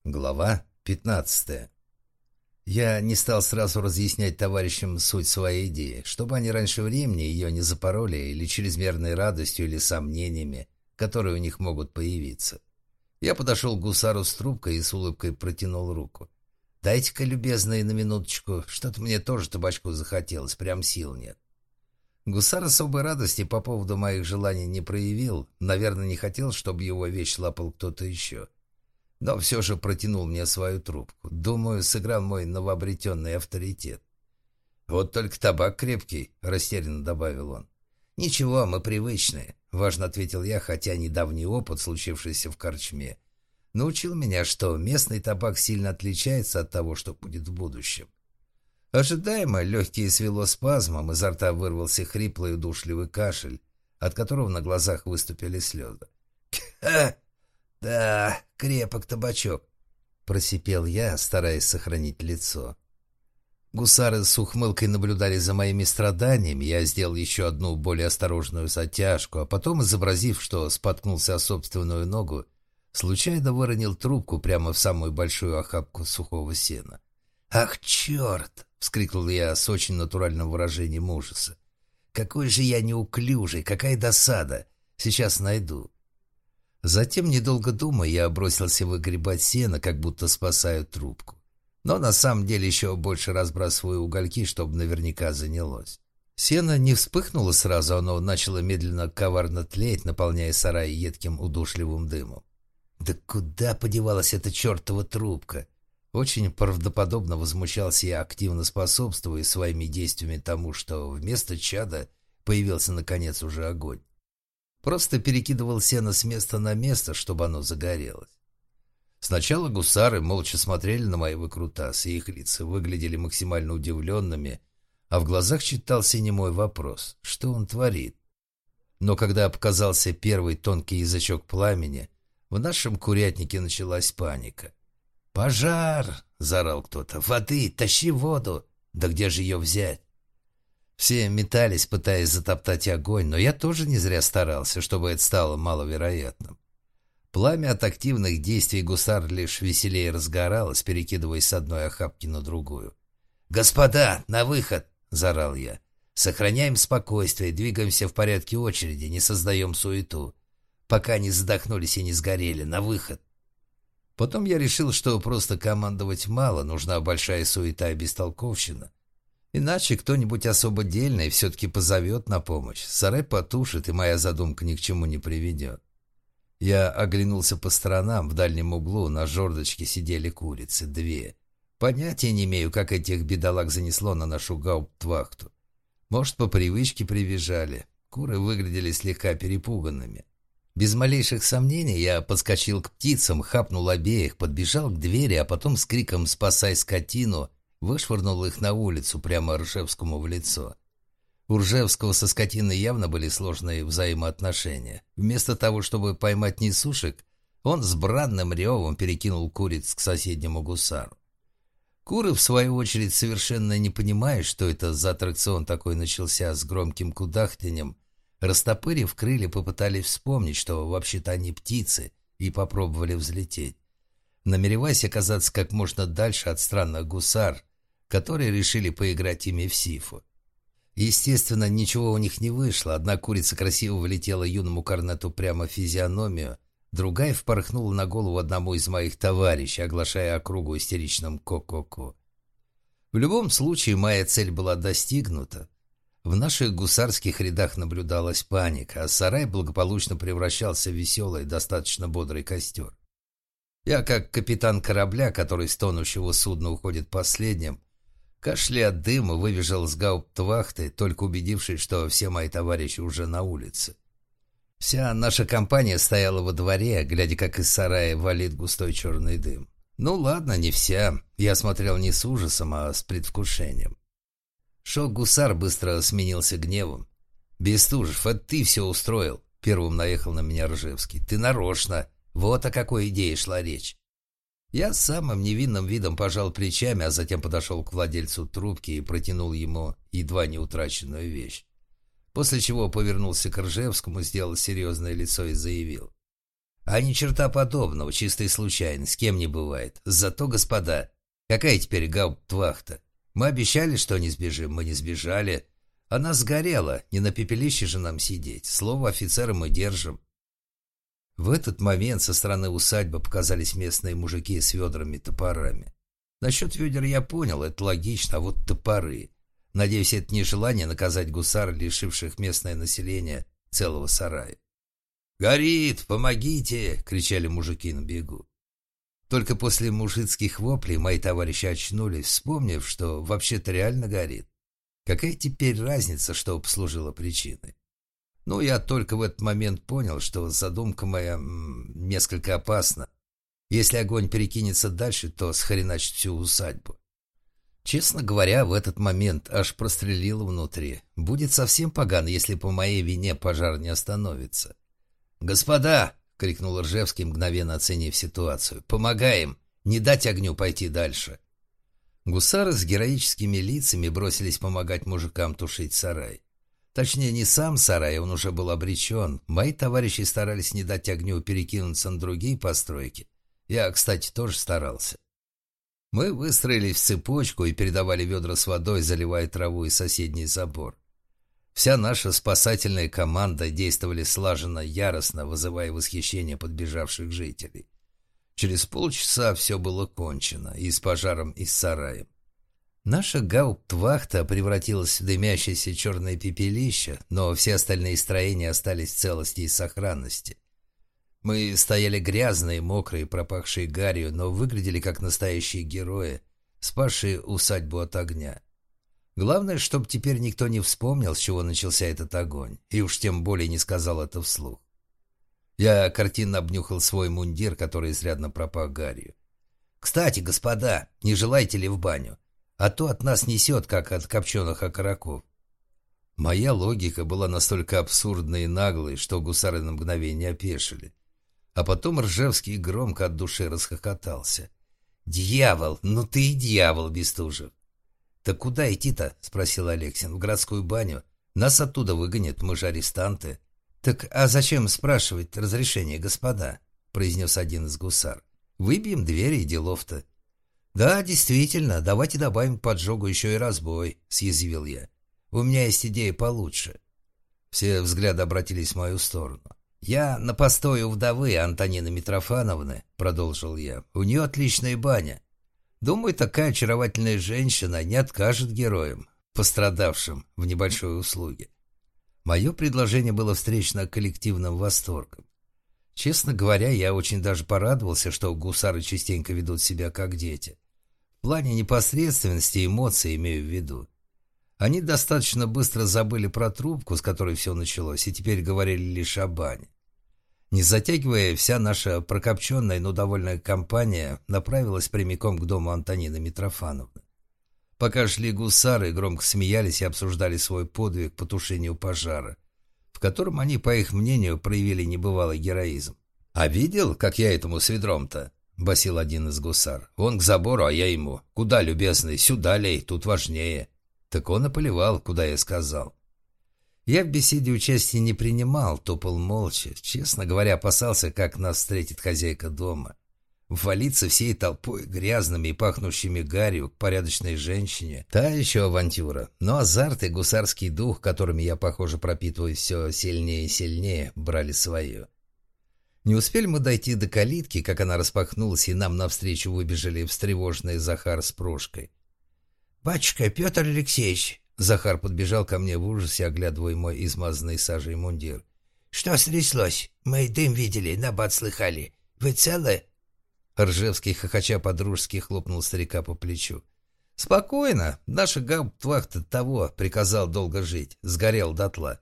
Глава 15. Я не стал сразу разъяснять товарищам суть своей идеи, чтобы они раньше времени ее не запороли или чрезмерной радостью или сомнениями, которые у них могут появиться. Я подошел к гусару с трубкой и с улыбкой протянул руку. «Дайте-ка, любезные, на минуточку, что-то мне тоже табачку захотелось, прям сил нет». Гусар особой радости по поводу моих желаний не проявил, наверное, не хотел, чтобы его вещь лапал кто-то еще. Но все же протянул мне свою трубку. Думаю, сыграл мой новообретенный авторитет. «Вот только табак крепкий», — растерянно добавил он. «Ничего, мы привычные», — важно ответил я, хотя недавний опыт, случившийся в корчме, научил меня, что местный табак сильно отличается от того, что будет в будущем. Ожидаемо легкие свело спазмом, изо рта вырвался хриплый удушливый кашель, от которого на глазах выступили слезы. «Ха! Да, крепок табачок», — просипел я, стараясь сохранить лицо. Гусары с ухмылкой наблюдали за моими страданиями. Я сделал еще одну более осторожную затяжку, а потом, изобразив, что споткнулся о собственную ногу, случайно выронил трубку прямо в самую большую охапку сухого сена. «Ах, черт!» — вскрикнул я с очень натуральным выражением ужаса. «Какой же я неуклюжий! Какая досада! Сейчас найду!» Затем, недолго думая, я бросился выгребать сено, как будто спасаю трубку. Но на самом деле еще больше разбрасываю угольки, чтобы наверняка занялось. Сено не вспыхнуло сразу, оно начало медленно коварно тлеть, наполняя сарай едким удушливым дымом. «Да куда подевалась эта чертова трубка?» Очень правдоподобно возмущался я, активно способствуя своими действиями тому, что вместо чада появился наконец уже огонь. Просто перекидывал сено с места на место, чтобы оно загорелось. Сначала гусары молча смотрели на мои выкрутасы, и их лица выглядели максимально удивленными, а в глазах читался немой вопрос, что он творит. Но когда показался первый тонкий язычок пламени, в нашем курятнике началась паника. «Пожар!» — заорал кто-то. «Воды! Тащи воду! Да где же ее взять?» Все метались, пытаясь затоптать огонь, но я тоже не зря старался, чтобы это стало маловероятным. Пламя от активных действий гусар лишь веселее разгоралось, перекидываясь с одной охапки на другую. «Господа, на выход!» — заорал я. «Сохраняем спокойствие, двигаемся в порядке очереди, не создаем суету. Пока не задохнулись и не сгорели, на выход!» Потом я решил, что просто командовать мало, нужна большая суета и бестолковщина. Иначе кто-нибудь особо дельный все-таки позовет на помощь, сарай потушит, и моя задумка ни к чему не приведет. Я оглянулся по сторонам, в дальнем углу на жердочке сидели курицы, 2. Понятия не имею, как этих бедолаг занесло на нашу гауптвахту. Может, по привычке привязали. Куры выглядели слегка перепуганными. Без малейших сомнений я подскочил к птицам, хапнул обеих, подбежал к двери, а потом с криком «Спасай скотину!» вышвырнул их на улицу прямо Ржевскому в лицо. У Ржевского со скотиной явно были сложные взаимоотношения. Вместо того, чтобы поймать несушек, он с бранным ревом перекинул куриц к соседнему гусару. Куры, в свою очередь, совершенно не понимая, что это за аттракцион такой начался с громким кудахтаньем, растопырив крылья, попытались вспомнить, что вообще-то они птицы, и попробовали взлететь, намереваясь оказаться как можно дальше от странных гусар, которые решили поиграть ими в сифу. Естественно, ничего у них не вышло. Одна курица красиво влетела юному корнету прямо в физиономию, другая впорхнула на голову одному из моих товарищей, оглашая округу истеричным ко-ко-ко. В любом случае, моя цель была достигнута. В наших гусарских рядах наблюдалась паника, а сарай благополучно превращался в веселый, достаточно бодрый костер. Я, как капитан корабля, который с тонущего судна уходит последним, кашляя от дыма, выбежал с гауптвахты, только убедившись, что все мои товарищи уже на улице. Вся наша компания стояла во дворе, глядя, как из сарая валит густой черный дым. Ну ладно, не вся. Я смотрел не с ужасом, а с предвкушением. Шок-гусар быстро сменился гневом. «Бестужев, это ты все устроил!» Первым наехал на меня Ржевский. «Ты нарочно! Вот о какой идее шла речь!» Я с самым невинным видом пожал плечами, а затем подошел к владельцу трубки и протянул ему едва не утраченную вещь. После чего повернулся к Ржевскому, сделал серьезное лицо и заявил. А ни черта подобного, чистая случайность, с кем не бывает. Зато, господа, какая теперь гауптвахта? Мы обещали, что не сбежим, мы не сбежали. Она сгорела, не на пепелище же нам сидеть. Слово офицера мы держим. В этот момент со стороны усадьбы показались местные мужики с ведрами и топорами. Насчет ведер я понял, это логично, а вот топоры. Надеюсь, это не желание наказать гусар, лишивших местное население целого сарая. «Горит! Помогите!» — кричали мужики на бегу. Только после мужицких воплей мои товарищи очнулись, вспомнив, что вообще-то реально горит. Какая теперь разница, что послужило причиной? Ну, я только в этот момент понял, что задумка моя несколько опасна. Если огонь перекинется дальше, то схреначит всю усадьбу. Честно говоря, в этот момент аж прострелило внутри. Будет совсем погано, если по моей вине пожар не остановится. «Господа!» — крикнул Ржевский, мгновенно оценив ситуацию. «Помогаем! Не дать огню пойти дальше!» Гусары с героическими лицами бросились помогать мужикам тушить сарай. Точнее, не сам сарай, он уже был обречен. Мои товарищи старались не дать огню перекинуться на другие постройки. Я, кстати, тоже старался. Мы выстроились в цепочку и передавали ведра с водой, заливая траву и соседний забор. Вся наша спасательная команда действовали слаженно, яростно, вызывая восхищение подбежавших жителей. Через полчаса все было кончено, и с пожаром, и с сараем. Наша гауптвахта превратилась в дымящееся черное пепелище, но все остальные строения остались в целости и сохранности. Мы стояли грязные, мокрые, пропахшие гарью, но выглядели как настоящие герои, спасшие усадьбу от огня. Главное, чтобы теперь никто не вспомнил, с чего начался этот огонь, и уж тем более не сказал это вслух. Я картинно обнюхал свой мундир, который изрядно пропах гарью. «Кстати, господа, не желаете ли в баню? А то от нас несет, как от копченых окороков». Моя логика была настолько абсурдной и наглой, что гусары на мгновение опешили. А потом Ржевский громко от души расхохотался. «Дьявол! Ну ты и дьявол, Бестужев!» «Так куда идти-то?» — спросил Алексин. «В городскую баню? Нас оттуда выгонят, мы же арестанты». «Так а зачем спрашивать разрешение, господа?» — произнес один из гусар. «Выбьем двери и делов-то». «Да, действительно, давайте добавим к поджогу еще и разбой», — съязвил я. «У меня есть идея получше». Все взгляды обратились в мою сторону. «Я на постое у вдовы Антонины Митрофановны», — продолжил я. «У нее отличная баня. Думаю, такая очаровательная женщина не откажет героям, пострадавшим в небольшой услуге». Мое предложение было встречено коллективным восторгом. Честно говоря, я очень даже порадовался, что гусары частенько ведут себя как дети. В плане непосредственности и эмоций имею в виду. Они достаточно быстро забыли про трубку, с которой все началось, и теперь говорили лишь о бане. Не затягивая, вся наша прокопченная, но довольная компания направилась прямиком к дому Антонины Митрофановны. Пока шли гусары, громко смеялись и обсуждали свой подвиг по тушению пожара, в котором они, по их мнению, проявили небывалый героизм. «А видел, как я этому с ведром-то?» — басил один из гусар. «Он к забору, а я ему. Куда, любезный? Сюда лей, тут важнее». Так он и поливал, куда я сказал. Я в беседе участия не принимал, топал молча. Честно говоря, опасался, как нас встретит хозяйка дома. Ввалиться всей толпой, грязными и пахнущими гарью, к порядочной женщине — та еще авантюра. Но азарт и гусарский дух, которыми я, похоже, пропитываюсь все сильнее и сильнее, брали свое. Не успели мы дойти до калитки, как она распахнулась, и нам навстречу выбежали встревоженные Захар с Прошкой. «Батюшка, Петр Алексеевич!» Захар подбежал ко мне в ужасе, оглядывая мой измазанный сажей мундир. «Что стряслось? Мы дым видели, набат слыхали. Вы целы?» Ржевский, хохоча по-дружески, хлопнул старика по плечу. «Спокойно. Наша гауптвахта того приказал долго жить. Сгорел дотла».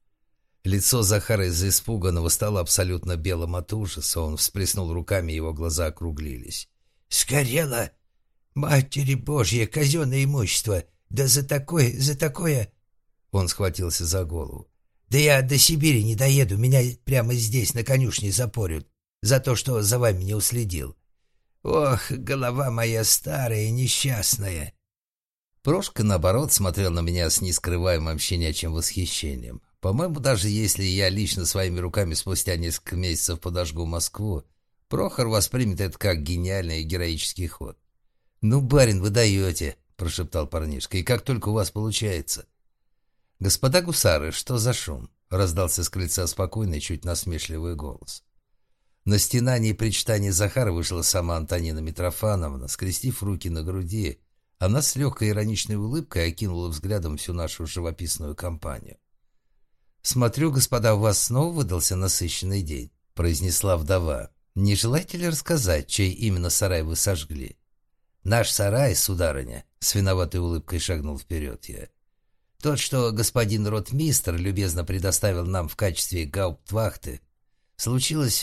Лицо Захара из-за испуганного стало абсолютно белым от ужаса. Он всплеснул руками, его глаза округлились. «Сгорело? Матери Божья, казенное имущество! Да за такое...» Он схватился за голову. «Да я до Сибири не доеду, меня прямо здесь на конюшне запорют за то, что за вами не уследил. Ох, голова моя старая и несчастная!» Прошка, наоборот, смотрел на меня с нескрываемым щенячьим восхищением. По-моему, даже если я лично своими руками спустя несколько месяцев подожгу Москву, Прохор воспримет это как гениальный и героический ход. «Ну, барин, вы даете», — прошептал парнишка, — «и как только у вас получается». «Господа гусары, что за шум?» — раздался с крыльца спокойный, чуть насмешливый голос. На стенании и причитании Захара вышла сама Антонина Митрофановна, скрестив руки на груди. Она с легкой ироничной улыбкой окинула взглядом всю нашу живописную компанию. «Смотрю, господа, у вас снова выдался насыщенный день», — произнесла вдова. «Не желаете ли рассказать, чей именно сарай вы сожгли?» «Наш сарай, сударыня», — с виноватой улыбкой шагнул вперед я. «Тот, что господин ротмистр любезно предоставил нам в качестве гауптвахты, случилось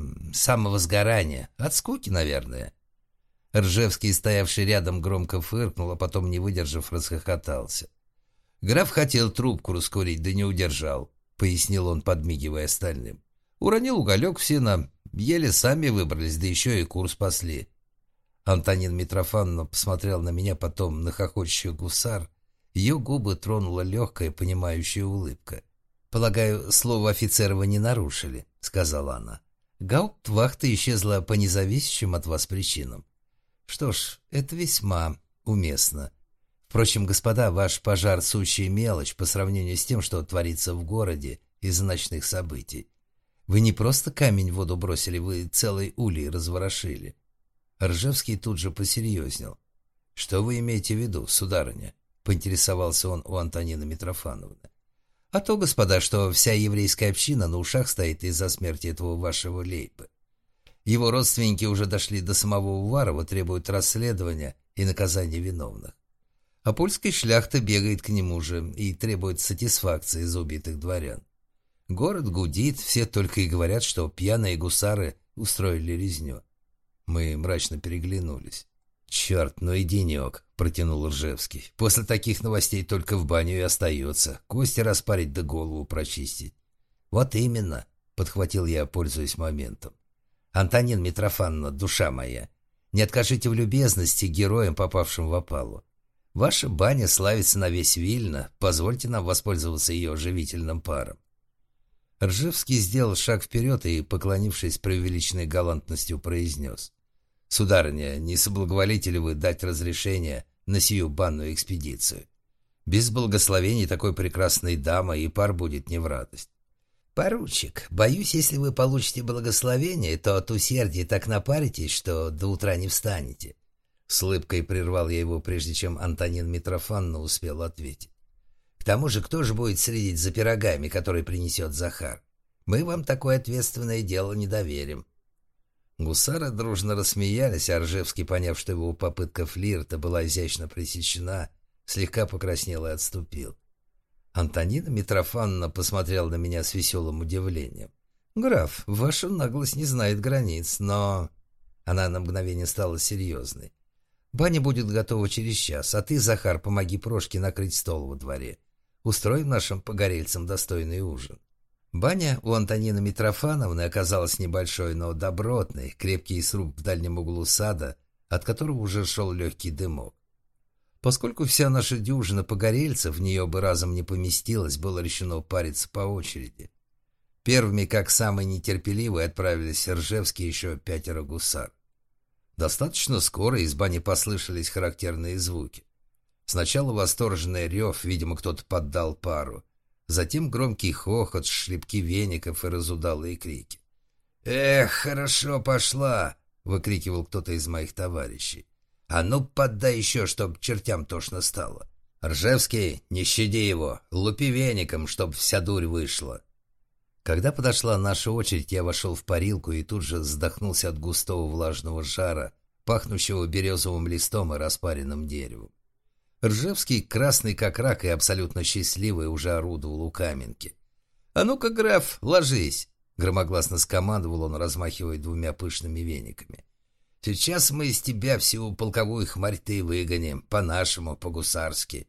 самовозгорание. От скуки, наверное». Ржевский, стоявший рядом, громко фыркнул, а потом, не выдержав, расхохотался. «Граф хотел трубку раскурить, да не удержал», — пояснил он, подмигивая остальным. «Уронил уголек в сено, еле сами выбрались, да еще и кур спасли». Антонина Митрофановна посмотрела на меня, потом на хохочущих гусар. Ее губы тронула легкая, понимающая улыбка. «Полагаю, слово офицера вы не нарушили», — сказала она. «Гауптвахта исчезла по независящим от вас причинам». «Что ж, это весьма уместно. Впрочем, господа, ваш пожар — сущая мелочь по сравнению с тем, что творится в городе из-за ночных событий. Вы не просто камень в воду бросили, вы целый улей разворошили». Ржевский тут же посерьезнел. «Что вы имеете в виду, сударыня?» — поинтересовался он у Антонины Митрофановны. «А то, господа, что вся еврейская община на ушах стоит из-за смерти этого вашего Лейбы. Его родственники уже дошли до самого Уварова, требуют расследования и наказания виновных. А польская шляхта бегает к нему же и требует сатисфакции за убитых дворян. Город гудит, все только и говорят, что пьяные гусары устроили резню». Мы мрачно переглянулись. «Черт, ну и денек», — протянул Ржевский. «После таких новостей только в баню и остается. Кости распарить да голову прочистить». «Вот именно», — подхватил я, пользуясь моментом. «Антонина Митрофановна, душа моя, не откажите в любезности героям, попавшим в опалу. Ваша баня славится на весь Вильно, позвольте нам воспользоваться ее живительным паром». Ржевский сделал шаг вперед и, поклонившись преувеличенной галантностью, произнес: «Сударыня, не соблаговолите ли вы дать разрешение на сию банную экспедицию? Без благословений такой прекрасной дамы и пар будет не в радость». «Поручик, боюсь, если вы получите благословение, то от усердия так напаритесь, что до утра не встанете». С улыбкой прервал я его, прежде чем Антонина Митрофановна успел ответить. «К тому же, кто же будет следить за пирогами, которые принесет Захар? Мы вам такое ответственное дело не доверим». Гусары дружно рассмеялись, а Ржевский, поняв, что его попытка флирта была изящно пресечена, слегка покраснел и отступил. Антонина Митрофановна посмотрела на меня с веселым удивлением. «Граф, ваша наглость не знает границ, но...» Она на мгновение стала серьезной. «Баня будет готова через час, а ты, Захар, помоги Прошке накрыть стол во дворе. Устроим нашим погорельцам достойный ужин». Баня у Антонины Митрофановны оказалась небольшой, но добротной, крепкий сруб в дальнем углу сада, от которого уже шел легкий дымок. Поскольку вся наша дюжина погорельцев в нее бы разом не поместилась, было решено париться по очереди. Первыми, как самые нетерпеливые, отправились Ржевский и еще 5 гусар. Достаточно скоро из бани послышались характерные звуки. Сначала восторженный рев, видимо, кто-то поддал пару. Затем громкий хохот, шлепки веников и разудалые крики. «Эх, хорошо пошла!» — выкрикивал кто-то из моих товарищей. «А ну, поддай еще, чтоб чертям тошно стало! Ржевский, не щади его, лупи веником, чтоб вся дурь вышла!» Когда подошла наша очередь, я вошел в парилку и тут же задохнулся от густого влажного жара, пахнущего березовым листом и распаренным деревом. Ржевский, красный как рак и абсолютно счастливый, уже орудовал у каменки. «А ну-ка, граф, ложись!» — громогласно скомандовал он, размахивая 2 пышными вениками. «Сейчас мы из тебя всю полковую хмарь-ты выгоним, по-нашему, по-гусарски».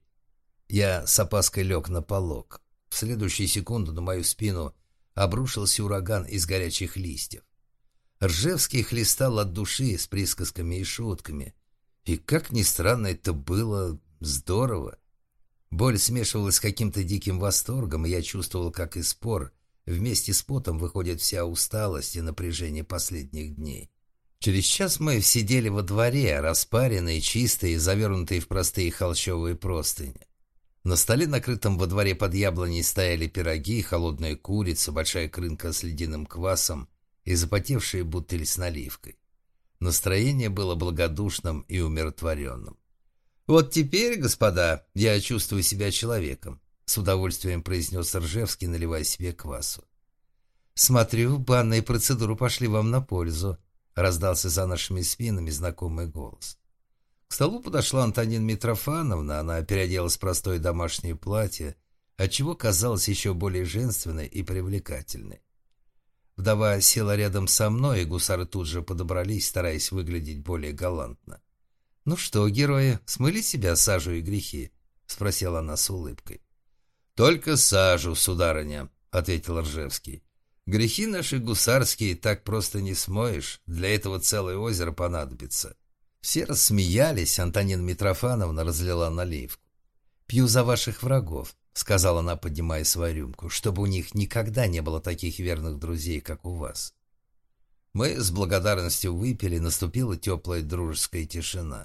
Я с опаской лег на полог. В следующую секунду на мою спину обрушился ураган из горячих листьев. Ржевский хлестал от души с присказками и шутками. И, как ни странно, это было здорово. Боль смешивалась с каким-то диким восторгом, и я чувствовал, как из пор вместе с потом выходит вся усталость и напряжение последних дней. Через час мы сидели во дворе, распаренные, чистые, завернутые в простые холщовые простыни. На столе, накрытом во дворе под яблоней, стояли пироги, холодная курица, большая крынка с ледяным квасом и запотевшая бутыль с наливкой. Настроение было благодушным и умиротворенным. «Вот теперь, господа, я чувствую себя человеком», — с удовольствием произнес Ржевский, наливая себе квасу. «Смотрю, банные процедуры пошли вам на пользу», — раздался за нашими спинами знакомый голос. К столу подошла Антонина Митрофановна, она переоделась в простое домашнее платье, отчего казалась еще более женственной и привлекательной. Вдова села рядом со мной, и гусары тут же подобрались, стараясь выглядеть более галантно. «Ну что, герои, смыли себя сажу и грехи?» — спросила она с улыбкой. «Только сажу, сударыня», — ответил Ржевский. «Грехи наши гусарские так просто не смоешь, для этого целое озеро понадобится». Все рассмеялись, Антонина Митрофановна разлила наливку. «Пью за ваших врагов», — сказала она, поднимая свою рюмку, «чтобы у них никогда не было таких верных друзей, как у вас». Мы с благодарностью выпили, наступила теплая дружеская тишина.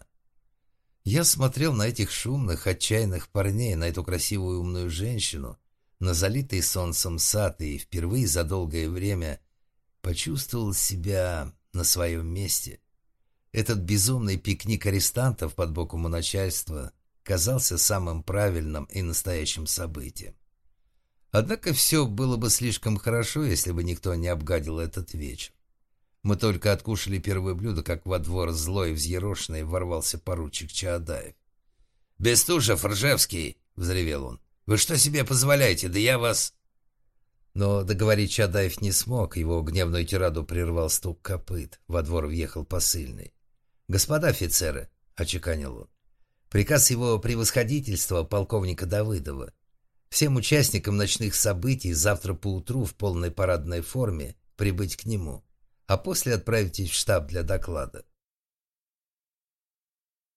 Я смотрел на этих шумных, отчаянных парней, на эту красивую умную женщину, на залитый солнцем сад, и впервые за долгое время почувствовал себя на своем месте. Этот безумный пикник арестантов под боком у начальства казался самым правильным и настоящим событием. Однако все было бы слишком хорошо, если бы никто не обгадил этот вечер. Мы только откушали первое блюдо, как во двор злой и взъерошенный ворвался поручик Чаадаев. «Бестужев, Ржевский!» — взревел он. «Вы что себе позволяете? Да я вас...» Но договорить Чаадаев не смог, его гневную тираду прервал стук копыт. Во двор въехал посыльный. «Господа офицеры!» — очеканил он. «Приказ его превосходительства полковника Давыдова. Всем участникам ночных событий завтра поутру в полной парадной форме прибыть к нему, а после отправитесь в штаб для доклада».